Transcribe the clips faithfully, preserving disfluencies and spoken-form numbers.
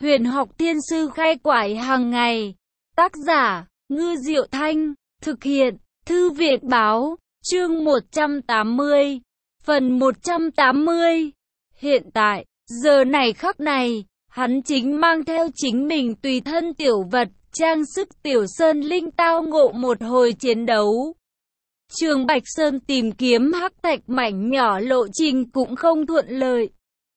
Huyền học thiên sư khai quải hàng ngày. Tác giả, Ngư Diệu Thanh. Thực hiện, Thư viện báo. Chương một trăm tám mươi. Phần một trăm tám mươi. Hiện tại, giờ này khắc này, hắn chính mang theo chính mình tùy thân tiểu vật, trang sức tiểu sơn linh tao ngộ một hồi chiến đấu. Trường Bạch Sơn tìm kiếm hắc thạch mảnh nhỏ lộ trình cũng không thuận lợi.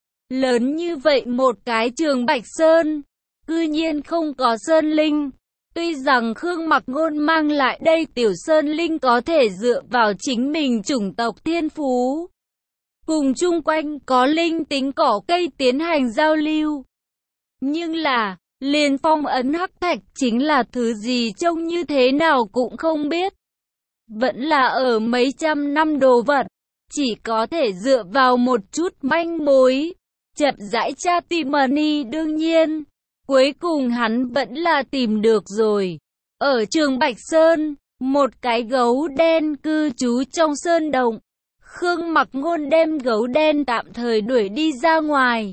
Lớn như vậy một cái Trường Bạch Sơn, cư nhiên không có sơn linh. Tuy rằng Khương Mặc Ngôn mang lại đây tiểu sơn linh có thể dựa vào chính mình chủng tộc thiên phú, cùng chung quanh có linh tính cỏ cây tiến hành giao lưu. Nhưng là, liền phong ấn hắc thạch chính là thứ gì trông như thế nào cũng không biết. Vẫn là ở mấy trăm năm đồ vật, chỉ có thể dựa vào một chút manh mối, chậm rãi tra tìm money. Đương nhiên, cuối cùng hắn vẫn là tìm được rồi. Ở Trường Bạch Sơn, một cái gấu đen cư trú trong sơn động. Khương Mặc Ngôn đem gấu đen tạm thời đuổi đi ra ngoài.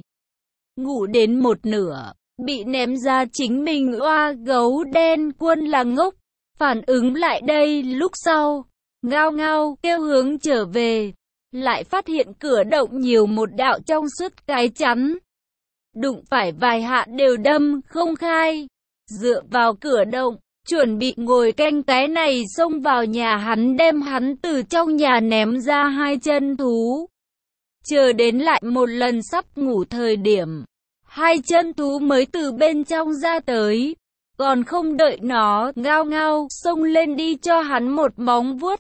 Ngủ đến một nửa, bị ném ra chính mình oa gấu đen quân là ngốc. Phản ứng lại đây lúc sau, ngao ngao kêu hướng trở về. Lại phát hiện cửa động nhiều một đạo trong suốt cái chắn. Đụng phải vài hạ đều đâm không khai. Dựa vào cửa động, chuẩn bị ngồi canh cái này xông vào nhà hắn, đem hắn từ trong nhà ném ra hai chân thú. Chờ đến lại một lần sắp ngủ thời điểm, hai chân thú mới từ bên trong ra tới. Còn không đợi nó ngao ngao xông lên đi cho hắn một móng vuốt.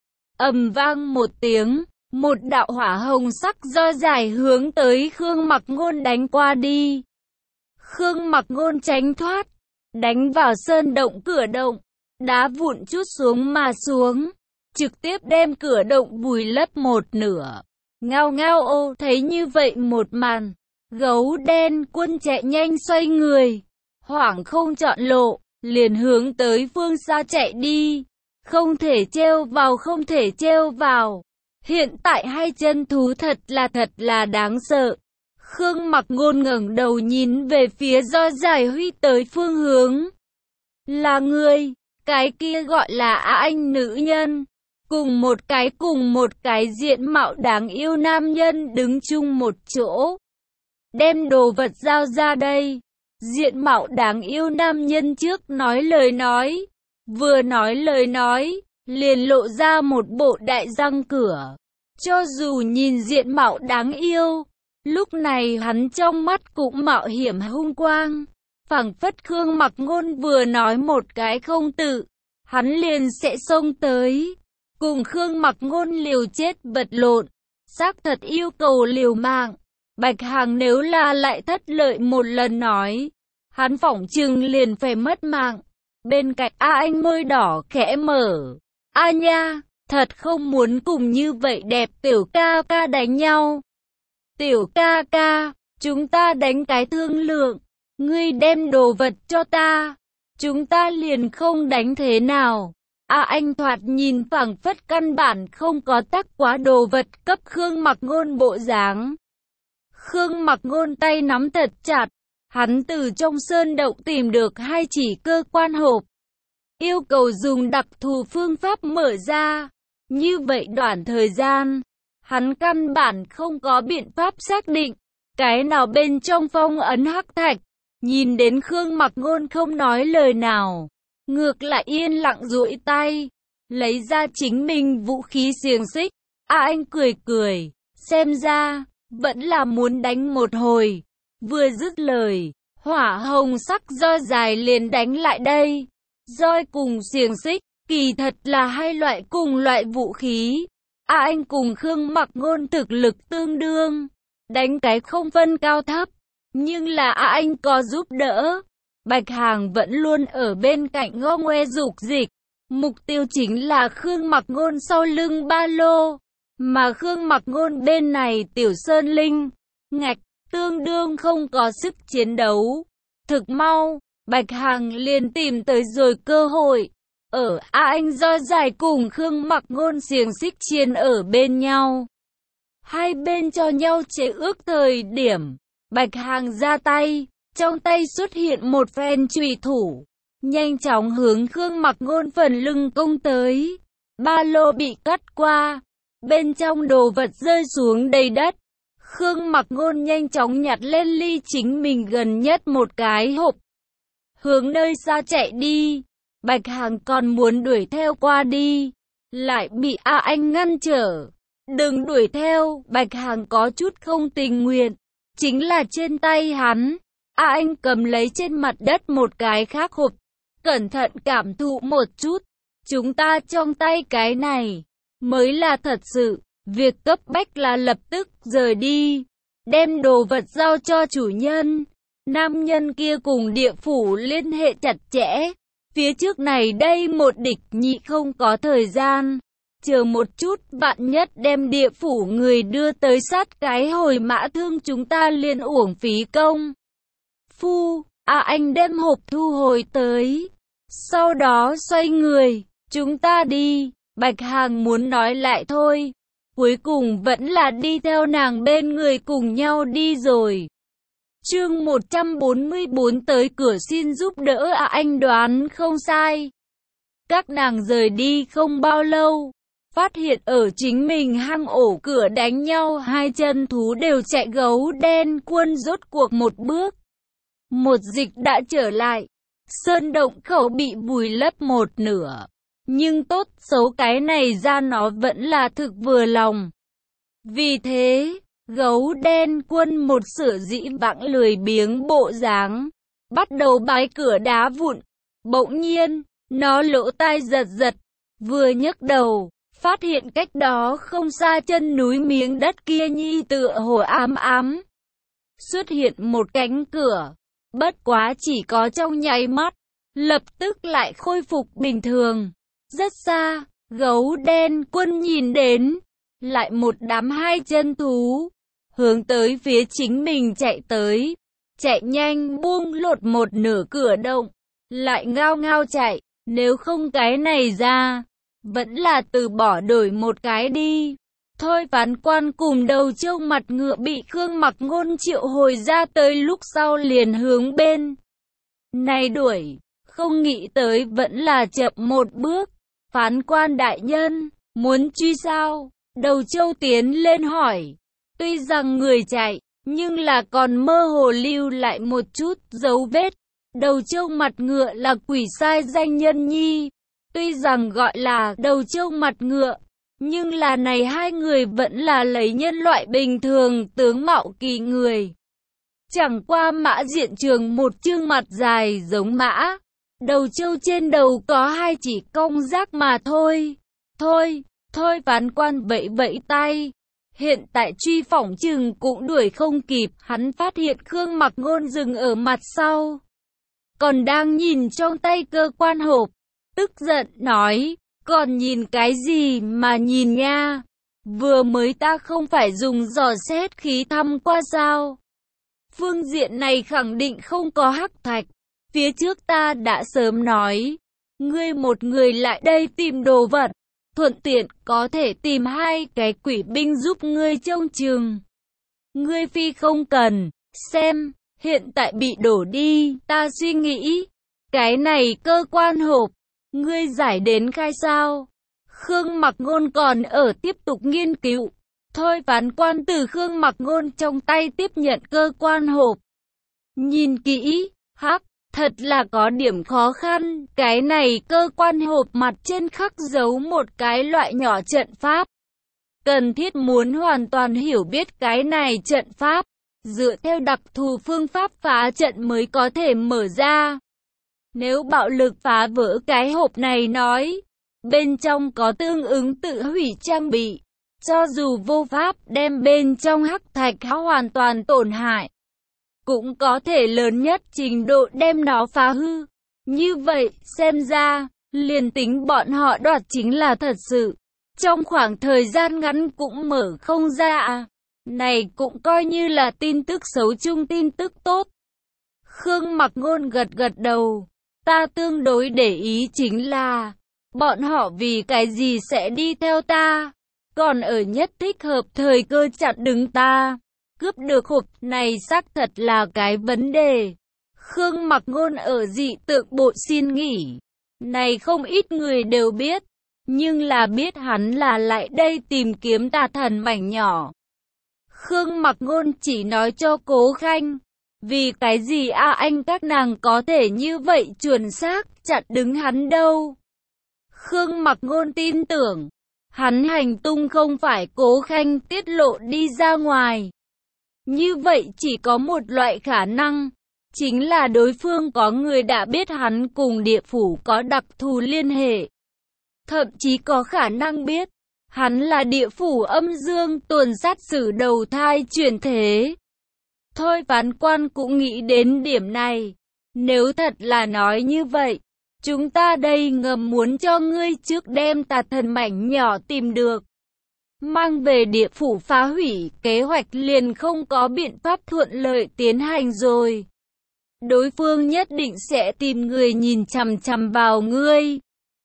Ầm vang một tiếng, một đạo hỏa hồng sắc do dài hướng tới Khương Mặc Ngôn đánh qua đi. Khương Mặc Ngôn tránh thoát, đánh vào sơn động cửa động, đá vụn chút xuống mà xuống, trực tiếp đem cửa động vùi lấp một nửa. Ngao ngao ô, thấy như vậy một màn, gấu đen quân chạy nhanh xoay người, hoảng không chọn lộ, liền hướng tới phương xa chạy đi. Không thể treo vào, không thể treo vào. Hiện tại hai chân thú thật là thật là đáng sợ. Khương Mặc Ngôn ngẩng đầu nhìn về phía do giải huy tới phương hướng. Là người, cái kia gọi là Á Anh nữ nhân. Cùng một cái cùng một cái diện mạo đáng yêu nam nhân đứng chung một chỗ. Đem đồ vật giao ra đây. Diện mạo đáng yêu nam nhân trước nói lời nói. Vừa nói lời nói, liền lộ ra một bộ đại răng cửa. Cho dù nhìn diện mạo đáng yêu, lúc này hắn trong mắt cũng mạo hiểm hung quang. Phảng phất Khương Mặc Ngôn vừa nói một cái không tự, hắn liền sẽ xông tới, cùng Khương Mặc Ngôn liều chết vật lộn. Xác thật yêu cầu liều mạng. Bạch Hằng nếu là lại thất lợi một lần nói, hắn phỏng chừng liền phải mất mạng. Bên cạnh A Anh môi đỏ khẽ mở. A nha, thật không muốn cùng như vậy đẹp tiểu ca ca đánh nhau. Tiểu ca ca, chúng ta đánh cái thương lượng. Ngươi đem đồ vật cho ta, chúng ta liền không đánh thế nào. A Anh thoạt nhìn phảng phất căn bản không có tác quá đồ vật cấp Khương Mặc Ngôn bộ dáng. Khương Mặc Ngôn tay nắm thật chặt. Hắn từ trong sơn động tìm được hai chỉ cơ quan hộp. Yêu cầu dùng đặc thù phương pháp mở ra. Như vậy đoạn thời gian, hắn căn bản không có biện pháp xác định cái nào bên trong phong ấn hắc thạch. Nhìn đến Khương Mặc Ngôn không nói lời nào, ngược lại yên lặng duỗi tay, lấy ra chính mình vũ khí xiềng xích. A Anh cười cười, xem ra vẫn là muốn đánh một hồi. Vừa dứt lời, hỏa hồng sắc roi dài liền đánh lại đây. Roi cùng xiềng xích, kỳ thật là hai loại cùng loại vũ khí. A Anh cùng Khương Mặc Ngôn thực lực tương đương, đánh cái không phân cao thấp. Nhưng là A Anh có giúp đỡ. Bạch Hằng vẫn luôn ở bên cạnh ngô ngoe dục dịch. Mục tiêu chính là Khương Mặc Ngôn sau lưng ba lô. Mà Khương Mặc Ngôn bên này tiểu sơn linh, ngạch, tương đương không có sức chiến đấu. Thực mau, Bạch Hằng liền tìm tới rồi cơ hội. Ở A Anh do dài cùng Khương Mặc Ngôn xiềng xích chiên ở bên nhau. Hai bên cho nhau chế ước thời điểm, Bạch Hằng ra tay, trong tay xuất hiện một phen chùy thủ, nhanh chóng hướng Khương Mặc Ngôn phần lưng công tới. Ba lô bị cắt qua, bên trong đồ vật rơi xuống đầy đất. Khương Mặc Ngôn nhanh chóng nhặt lên ly chính mình gần nhất một cái hộp, hướng nơi xa chạy đi. Bạch Hằng còn muốn đuổi theo qua đi, lại bị A Anh ngăn trở. Đừng đuổi theo, Bạch Hằng có chút không tình nguyện. Chính là trên tay hắn, A Anh cầm lấy trên mặt đất một cái khác hộp, cẩn thận cảm thụ một chút. Chúng ta trong tay cái này mới là thật sự, việc cấp bách là lập tức rời đi, đem đồ vật giao cho chủ nhân. Nam nhân kia cùng địa phủ liên hệ chặt chẽ, phía trước này đây một địch nhị không có thời gian. Chờ một chút, vạn nhất đem địa phủ người đưa tới sát cái hồi mã thương chúng ta liền uổng phí công. Phu, à anh đem hộp thu hồi tới, sau đó xoay người, chúng ta đi. Bạch Hằng muốn nói lại thôi, cuối cùng vẫn là đi theo nàng bên người cùng nhau đi rồi. Chương một trăm bốn mươi bốn tới cửa xin giúp đỡ. À anh đoán không sai. Các nàng rời đi không bao lâu, phát hiện ở chính mình hang ổ cửa đánh nhau hai chân thú đều chạy. Gấu đen quân rốt cuộc một bước một dịch đã trở lại. Sơn động khẩu bị vùi lấp một nửa, nhưng tốt xấu cái này ra nó vẫn là thực vừa lòng. Vì thế, gấu đen quân một sửa dĩ vãng lười biếng bộ dáng, bắt đầu bái cửa đá vụn. Bỗng nhiên, nó lỗ tai giật giật, vừa nhấc đầu, phát hiện cách đó không xa chân núi miếng đất kia nhi tựa hồ ám ám xuất hiện một cánh cửa. Bất quá chỉ có trong nháy mắt, lập tức lại khôi phục bình thường. Rất xa, gấu đen quân nhìn đến, lại một đám hai chân thú, hướng tới phía chính mình chạy tới. Chạy nhanh buông lột một nửa cửa động, lại ngao ngao chạy, nếu không cái này ra, vẫn là từ bỏ đổi một cái đi. Thôi Phán Quan cùng Đầu Trâu Mặt Ngựa bị Khương Mặc Ngôn triệu hồi ra tới lúc sau liền hướng bên này đuổi, không nghĩ tới vẫn là chậm một bước. Phán Quan đại nhân, muốn truy sao? Đầu Trâu tiến lên hỏi. Tuy rằng người chạy, nhưng là còn mơ hồ lưu lại một chút dấu vết. Đầu Trâu Mặt Ngựa là quỷ sai danh nhân nhi, tuy rằng gọi là Đầu Trâu Mặt Ngựa, nhưng là này hai người vẫn là lấy nhân loại bình thường tướng mạo kỳ người. Chẳng qua Mã Diện Trường một chương mặt dài giống mã, đầu trâu trên đầu có hai chỉ cong rác mà thôi. Thôi, thôi Phán Quan vẫy vẫy tay. Hiện tại truy phỏng chừng cũng đuổi không kịp. Hắn phát hiện Khương Mặc Ngôn dừng ở mặt sau, còn đang nhìn trong tay cơ quan hộp, tức giận nói. Còn nhìn cái gì mà nhìn nha? Vừa mới ta không phải dùng dò xét khí thăm qua sao? Phương diện này khẳng định không có hắc thạch. Phía trước ta đã sớm nói, ngươi một người lại đây tìm đồ vật, thuận tiện có thể tìm hai cái quỷ binh giúp ngươi trông chừng. Ngươi phi không cần, xem, hiện tại bị đổ đi, ta suy nghĩ, cái này cơ quan hộp, ngươi giải đến khai sao? Khương Mặc Ngôn còn ở tiếp tục nghiên cứu. Thôi Phán Quan từ Khương Mặc Ngôn trong tay tiếp nhận cơ quan hộp. Nhìn kỹ, hắc, thật là có điểm khó khăn. Cái này cơ quan hộp mặt trên khắc dấu một cái loại nhỏ trận pháp. Cần thiết muốn hoàn toàn hiểu biết cái này trận pháp, dựa theo đặc thù phương pháp phá trận mới có thể mở ra. Nếu bạo lực phá vỡ cái hộp này nói, bên trong có tương ứng tự hủy trang bị, cho dù vô pháp đem bên trong hắc thạch hoàn toàn tổn hại, cũng có thể lớn nhất trình độ đem nó phá hư. Như vậy, xem ra, liền tính bọn họ đoạt chính là thật sự, trong khoảng thời gian ngắn cũng mở không ra. Này cũng coi như là tin tức xấu chung tin tức tốt. Khương Mặc Ngôn gật gật đầu. Ta tương đối để ý chính là, bọn họ vì cái gì sẽ đi theo ta, còn ở nhất thích hợp thời cơ chặn đứng ta. Cướp được hộp này xác thật là cái vấn đề. Khương Mặc Ngôn ở dị tượng bộ xin nghỉ. Này không ít người đều biết, nhưng là biết hắn là lại đây tìm kiếm tà thần mảnh nhỏ. Khương Mặc Ngôn chỉ nói cho Cố Khanh, vì cái gì a anh các nàng có thể như vậy chuẩn xác chặn đứng hắn đâu. Khương Mặc Ngôn tin tưởng, hắn hành tung không phải Cố Khanh tiết lộ đi ra ngoài. Như vậy chỉ có một loại khả năng, chính là đối phương có người đã biết hắn cùng địa phủ có đặc thù liên hệ. Thậm chí có khả năng biết, hắn là địa phủ âm dương tuần sát sử đầu thai chuyển thế. Thôi Phán Quan cũng nghĩ đến điểm này. Nếu thật là nói như vậy, chúng ta đây ngầm muốn cho ngươi trước đem tà thần mảnh nhỏ tìm được, mang về địa phủ phá hủy, kế hoạch liền không có biện pháp thuận lợi tiến hành rồi. Đối phương nhất định sẽ tìm người nhìn chằm chằm vào ngươi,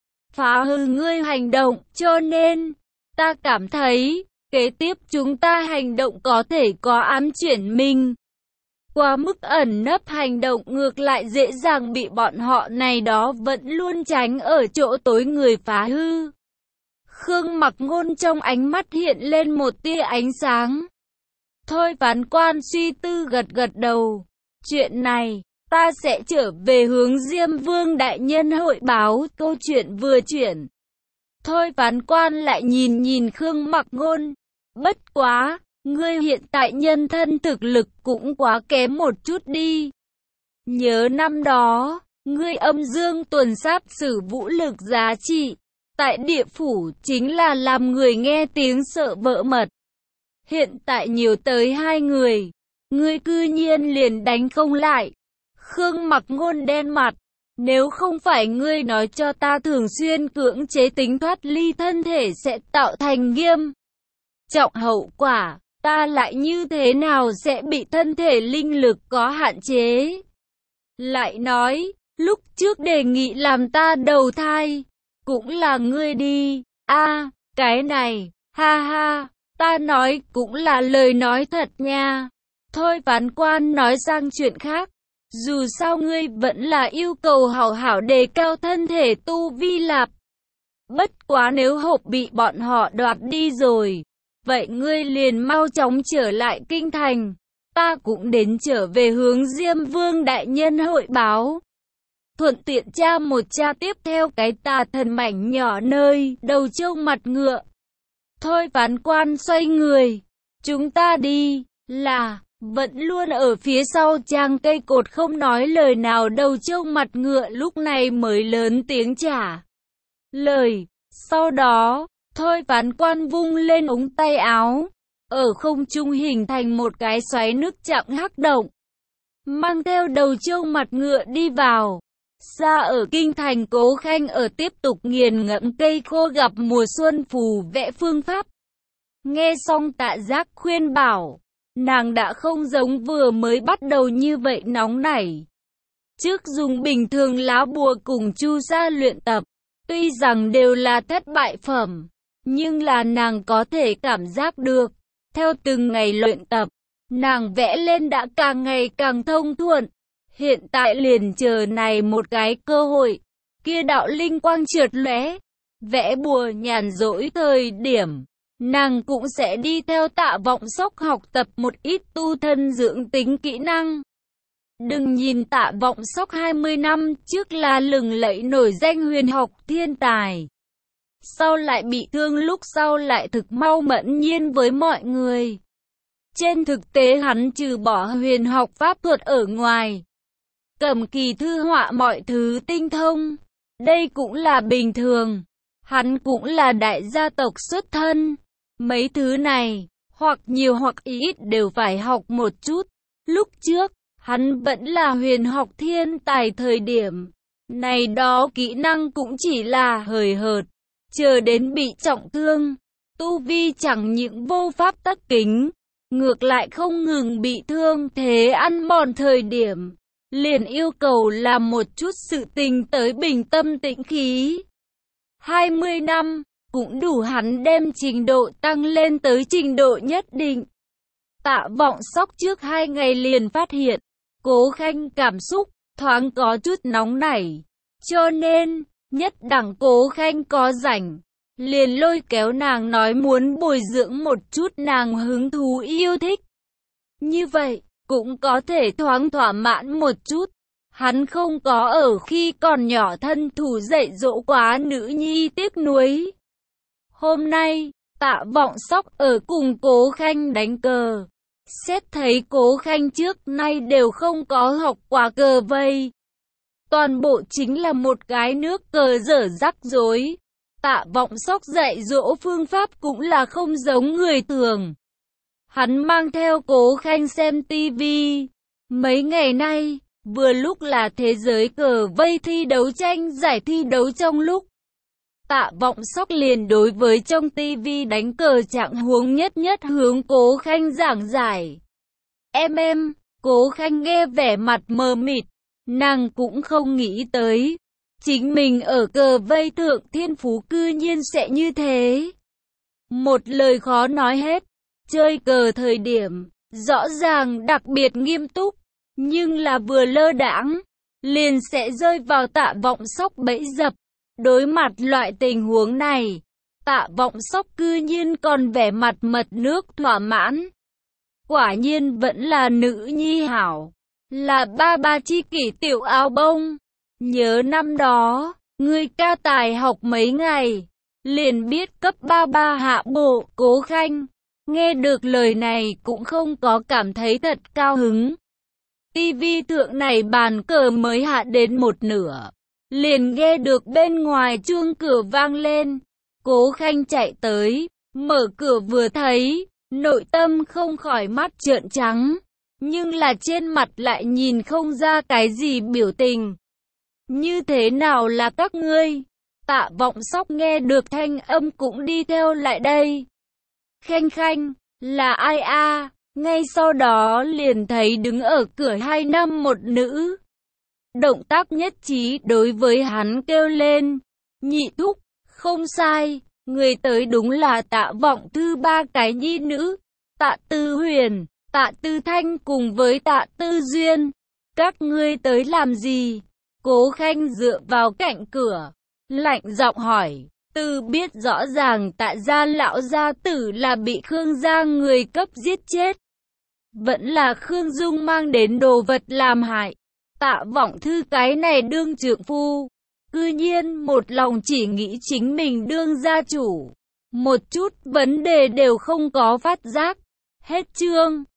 phá hư ngươi hành động, cho nên, ta cảm thấy, kế tiếp chúng ta hành động có thể có ám chuyển mình. Quá mức ẩn nấp hành động ngược lại dễ dàng bị bọn họ này đó vẫn luôn tránh ở chỗ tối người phá hư. Khương Mặc Ngôn trong ánh mắt hiện lên một tia ánh sáng. Thôi Phán Quan suy tư gật gật đầu. Chuyện này, ta sẽ trở về hướng Diêm Vương đại nhân hội báo. Câu chuyện vừa chuyển. Thôi Phán Quan lại nhìn nhìn Khương Mặc Ngôn. Bất quá, ngươi hiện tại nhân thân thực lực cũng quá kém một chút đi. Nhớ năm đó, ngươi âm dương tuần sát sử vũ lực giá trị, tại địa phủ chính là làm người nghe tiếng sợ vỡ mật. Hiện tại nhiều tới hai người, ngươi cư nhiên liền đánh không lại. Khương Mặc Ngôn đen mặt, nếu không phải ngươi nói cho ta thường xuyên cưỡng chế tính thoát ly thân thể sẽ tạo thành nghiêm trọng hậu quả, ta lại như thế nào sẽ bị thân thể linh lực có hạn chế? Lại nói, lúc trước đề nghị làm ta đầu thai, cũng là ngươi đi. A, à, cái này, ha ha, ta nói cũng là lời nói thật nha. Thôi Phán Quan nói sang chuyện khác. Dù sao ngươi vẫn là yêu cầu hảo hảo đề cao thân thể tu vi lạp. Bất quá nếu hộp bị bọn họ đoạt đi rồi, vậy ngươi liền mau chóng trở lại kinh thành. Ta cũng đến trở về hướng Diêm Vương đại nhân hội báo. Thuận tiện tra một tra tiếp theo cái tà thần mảnh nhỏ nơi đầu trâu mặt ngựa. Thôi Phán Quan xoay người. Chúng ta đi, là, vẫn luôn ở phía sau trang cây cột không nói lời nào đầu trâu mặt ngựa lúc này mới lớn tiếng trả lời. Sau đó, Thôi Phán Quan vung lên ống tay áo, ở không trung hình thành một cái xoáy nước chạm hắc động, mang theo đầu trâu mặt ngựa đi vào. Xa ở kinh thành Cố Khanh ở tiếp tục nghiền ngẫm cây khô gặp mùa xuân phù vẽ phương pháp. Nghe xong Tạ Giác khuyên bảo, nàng đã không giống vừa mới bắt đầu như vậy nóng nảy. Trước dùng bình thường lá bùa cùng chu sa luyện tập, tuy rằng đều là thất bại phẩm, nhưng là nàng có thể cảm giác được, theo từng ngày luyện tập, nàng vẽ lên đã càng ngày càng thông thuận. Hiện tại liền chờ này một cái cơ hội, kia đạo linh quang trượt lóe, vẽ bùa nhàn rỗi thời điểm, nàng cũng sẽ đi theo Tạ Vọng Sóc học tập một ít tu thân dưỡng tính kỹ năng. Đừng nhìn Tạ Vọng Sóc hai mươi năm trước là lừng lẫy nổi danh huyền học thiên tài, sau lại bị thương lúc sau lại thực mau mẫn nhiên với mọi người. Trên thực tế hắn trừ bỏ huyền học pháp thuật ở ngoài, cầm kỳ thư họa mọi thứ tinh thông, đây cũng là bình thường. Hắn cũng là đại gia tộc xuất thân, mấy thứ này, hoặc nhiều hoặc ít đều phải học một chút. Lúc trước, hắn vẫn là huyền học thiên tài thời điểm, này đó kỹ năng cũng chỉ là hời hợt, chờ đến bị trọng thương, tu vi chẳng những vô pháp tất kính, ngược lại không ngừng bị thương thế ăn mòn thời điểm, liền yêu cầu làm một chút sự tình tới bình tâm tĩnh khí. hai mươi năm, cũng đủ hắn đem trình độ tăng lên tới trình độ nhất định. Tạ Vọng Sóc trước hai ngày liền phát hiện, Cố Khanh cảm xúc thoáng có chút nóng nảy, cho nên nhất đẳng Cố Khanh có rảnh, liền lôi kéo nàng nói muốn bồi dưỡng một chút nàng hứng thú yêu thích. Như vậy, cũng có thể thoáng thỏa mãn một chút. Hắn không có ở khi còn nhỏ thân thủ dạy dỗ quá nữ nhi tiếc nuối. Hôm nay, Tạ Vọng Sóc ở cùng Cố Khanh đánh cờ. Xét thấy Cố Khanh trước nay đều không có học quá cờ vây. Toàn bộ chính là một cái nước cờ dở rắc rối. Tạ Vọng Sóc dạy dỗ phương pháp cũng là không giống người thường. Hắn mang theo Cố Khanh xem tivi. Mấy ngày nay, vừa lúc là thế giới cờ vây thi đấu tranh giải thi đấu trong lúc. Tạ Vọng Sóc liền đối với trong tivi đánh cờ trạng huống nhất nhất hướng Cố Khanh giảng giải. Em em, Cố Khanh nghe vẻ mặt mờ mịt, nàng cũng không nghĩ tới. Chính mình ở cờ vây thượng thiên phú cư nhiên sẽ như thế. Một lời khó nói hết, chơi cờ thời điểm, rõ ràng đặc biệt nghiêm túc, nhưng là vừa lơ đãng, liền sẽ rơi vào Tạ Vọng Sóc bẫy dập. Đối mặt loại tình huống này, Tạ Vọng Sóc cư nhiên còn vẻ mặt mật nước thỏa mãn. Quả nhiên vẫn là nữ nhi hảo, là ba ba chi kỷ tiểu áo bông. Nhớ năm đó, ngươi ca tài học mấy ngày, liền biết cấp ba ba hạ bộ. Cố Khanh, nghe được lời này cũng không có cảm thấy thật cao hứng. Tivi thượng này bàn cờ mới hạ đến một nửa, liền nghe được bên ngoài chuông cửa vang lên. Cố Khanh chạy tới, mở cửa vừa thấy, nội tâm không khỏi mắt trợn trắng, nhưng là trên mặt lại nhìn không ra cái gì biểu tình. Như thế nào là các ngươi? Tạ Vọng Sóc nghe được thanh âm cũng đi theo lại đây. Khanh Khanh, là ai a? Ngay sau đó liền thấy đứng ở cửa hai nam một nữ. Động tác nhất trí đối với hắn kêu lên. Nhị thúc, không sai, người tới đúng là Tạ Vọng Thư ba cái nhi nữ. Tạ Tư Huyền, Tạ Tư Thanh cùng với Tạ Tư Duyên. Các ngươi tới làm gì? Cố Khanh dựa vào cạnh cửa, lạnh giọng hỏi. Tư biết rõ ràng Tạ gia lão gia tử là bị Khương gia người cấp giết chết. Vẫn là Khương Dung mang đến đồ vật làm hại. Tạ Vọng Thư cái này đương trượng phu, cư nhiên một lòng chỉ nghĩ chính mình đương gia chủ. Một chút vấn đề đều không có phát giác. Hết chương.